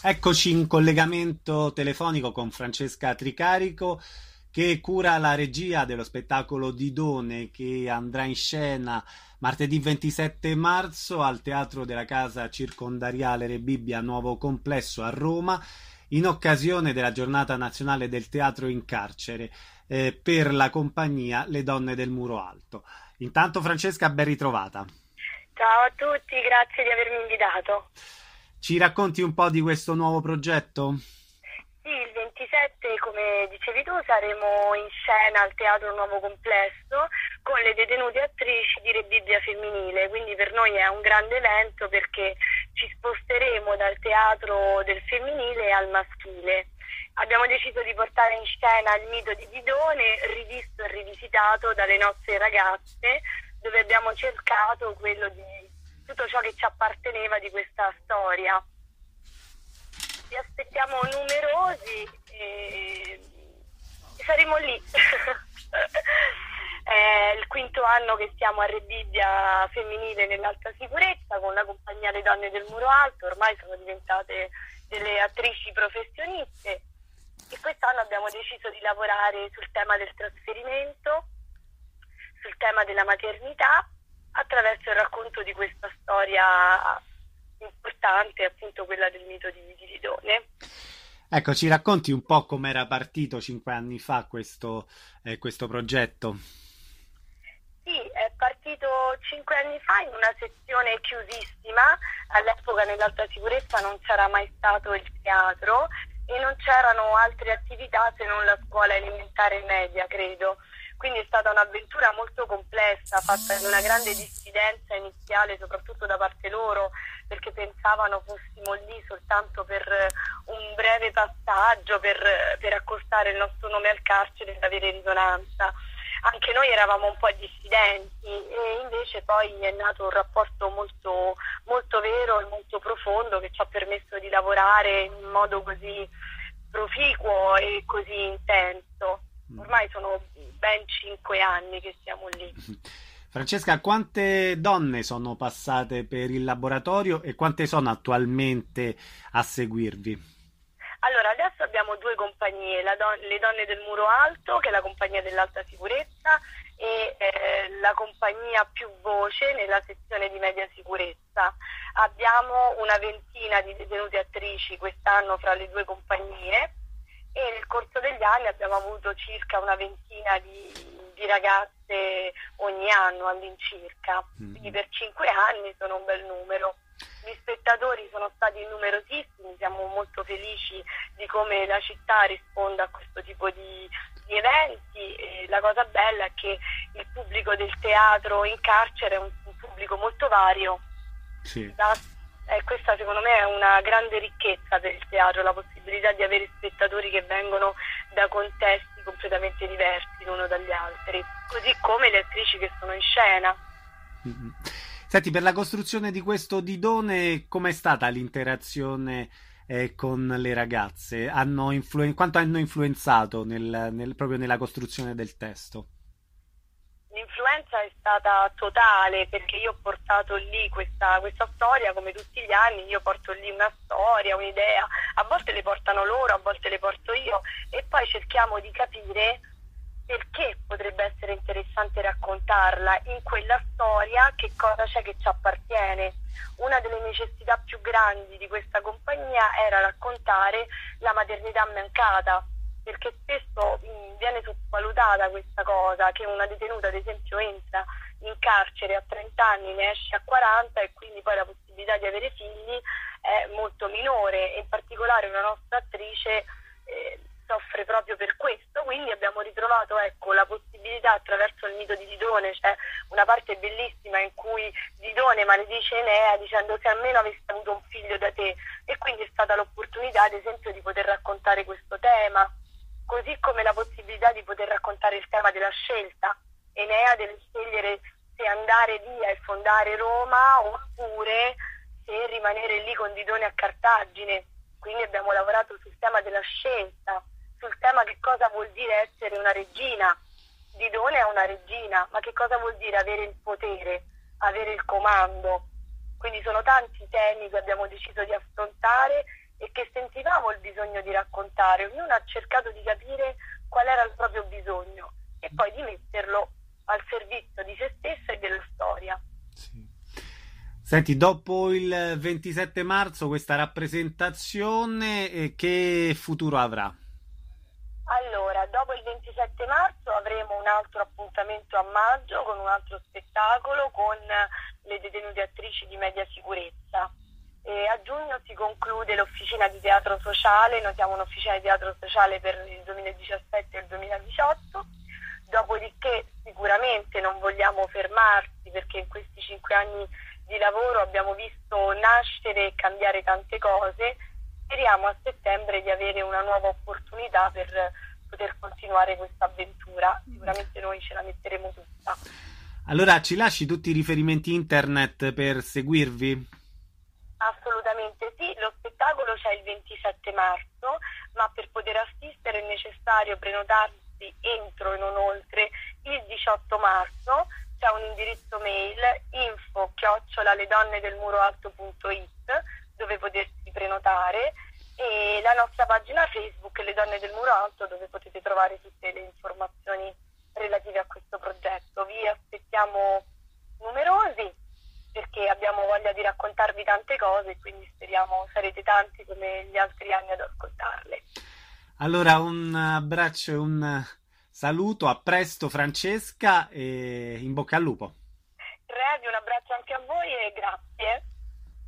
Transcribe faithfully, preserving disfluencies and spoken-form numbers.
Eccoci in collegamento telefonico con Francesca Tricarico che cura la regia dello spettacolo Didone che andrà in scena martedì ventisette marzo al Teatro della Casa Circondariale Re Bibbia Nuovo Complesso a Roma in occasione della Giornata Nazionale del Teatro in Carcere eh, per la compagnia Le Donne del Muro Alto. Intanto Francesca, ben ritrovata. Ciao a tutti, grazie di avermi invitato. Ci racconti un po' di questo nuovo progetto? Sì, il ventisette, come dicevi tu, saremo in scena al Teatro Nuovo Complesso con le detenute attrici di Re Bibbia femminile, quindi per noi è un grande evento perché ci sposteremo dal teatro del femminile al maschile. Abbiamo deciso di portare in scena il mito di Didone, rivisto e rivisitato dalle nostre ragazze, dove abbiamo cercato quello di tutto ciò che ci apparteneva di questa storia. Vi aspettiamo numerosi e, e saremo lì. È il quinto anno che siamo a Re Bibbia femminile nell'alta sicurezza con la compagnia Le Donne del Muro Alto, ormai sono diventate delle attrici professioniste e quest'anno abbiamo deciso di lavorare sul tema del trasferimento, sul tema della maternità, attraverso il racconto di questa storia importante, appunto quella del mito di, di Didone. Ecco, ci racconti un po' come era partito cinque anni fa questo, eh, questo progetto? Sì, è partito cinque anni fa in una sezione chiusissima, all'epoca nell'alta sicurezza non c'era mai stato il teatro e non c'erano altre attività se non la scuola elementare e media, credo. Quindi è stata un'avventura molto complessa, fatta in una grande diffidenza iniziale, soprattutto da parte loro, perché pensavano fossimo lì soltanto per un breve passaggio, per, per accostare il nostro nome al carcere ed avere risonanza. Anche noi eravamo un po' dissidenti e invece poi è nato un rapporto molto, molto vero e molto profondo che ci ha permesso di lavorare in modo così proficuo e così intenso. Ormai sono ben cinque anni che siamo lì. Francesca, quante donne sono passate per il laboratorio e quante sono attualmente a seguirvi? Allora, adesso abbiamo due compagnie, la don- le Donne del Muro Alto, che è la compagnia dell'alta sicurezza, e eh, la compagnia Più Voce nella sezione di media sicurezza. Abbiamo una ventina di detenute attrici quest'anno fra le due compagnie e nel corso degli anni abbiamo avuto circa una ventina di, di ragazze ogni anno all'incirca, quindi per cinque anni sono un bel numero. Gli spettatori sono stati numerosissimi, siamo molto felici di come la città risponda a questo tipo di, di eventi e la cosa bella è che il pubblico del teatro in carcere è un, un pubblico molto vario. Sì. Da, eh, questa secondo me è una grande ricchezza per il teatro, la possibilità di avere spettatori che vengono da contesti completamente diversi l'uno dagli altri, così come le attrici che sono in scena. Mm-hmm. Senti, per la costruzione di questo Didone, com'è stata l'interazione eh, con le ragazze? Hanno influ- quanto hanno influenzato nel, nel- proprio nella costruzione del testo? L'influenza è stata totale perché io ho portato lì questa, questa storia come tutti gli anni, io porto lì una storia, un'idea, a volte le portano loro, a volte le porto io e poi cerchiamo di capire perché potrebbe essere interessante raccontarla in quella storia, che cosa c'è che ci appartiene. Una delle necessità più grandi di questa compagnia era raccontare la maternità mancata, perché spesso mh, viene sottovalutata questa cosa, che una detenuta ad esempio entra in carcere a trenta anni, ne esce a quaranta e quindi poi la possibilità di avere figli è molto minore e in particolare una nostra attrice eh, soffre proprio per questo, quindi abbiamo ritrovato ecco, la possibilità attraverso il mito di Didone, c'è una parte bellissima in cui Didone maledice Enea dicendo se almeno avessi avuto un figlio da te e quindi è stata l'opportunità ad esempio di poter raccontare questo tema, così come la possibilità di poter raccontare il tema della scelta. Enea deve scegliere se andare via e fondare Roma oppure se rimanere lì con Didone a Cartagine, quindi abbiamo lavorato sul tema della scelta, sul tema che cosa vuol dire essere una regina. Didone è una regina, ma che cosa vuol dire avere il potere, avere il comando? Quindi sono tanti temi che abbiamo deciso di affrontare e che sentivamo il bisogno di raccontare. Ognuno ha cercato di capire qual era il proprio bisogno e poi di metterlo al servizio di se stesso e della storia. Sì. Senti, dopo il ventisette marzo questa rappresentazione eh, che futuro avrà? Allora, dopo il ventisette marzo avremo un altro appuntamento a maggio con un altro spettacolo con le detenute attrici di media sicurezza. E a giugno si conclude l'officina di teatro sociale, noi siamo un'officina di teatro sociale per il duemiladiciassette e il duemiladiciotto, dopodiché sicuramente non vogliamo fermarsi perché in questi cinque anni di lavoro abbiamo visto nascere e cambiare tante cose. Speriamo a settembre di avere una nuova opportunità per poter continuare questa avventura. Sicuramente noi ce la metteremo tutta. Allora ci lasci tutti i riferimenti internet per seguirvi? Assolutamente sì, lo spettacolo c'è il ventisette marzo, ma per poter assistere è necessario prenotarsi entro e non oltre il diciotto marzo. C'è un indirizzo mail info chiocciola ledonnedelmuroalto punto it dove potersi prenotare e la nostra pagina Facebook Le Donne del Muro Alto dove potete trovare tutte le informazioni relative a questo progetto. Vi aspettiamo numerosi perché abbiamo voglia di raccontarvi tante cose e quindi speriamo sarete tanti come gli altri anni ad ascoltarle. Allora un abbraccio e un saluto, a presto Francesca e in bocca al lupo. Revi, un abbraccio anche a voi e grazie.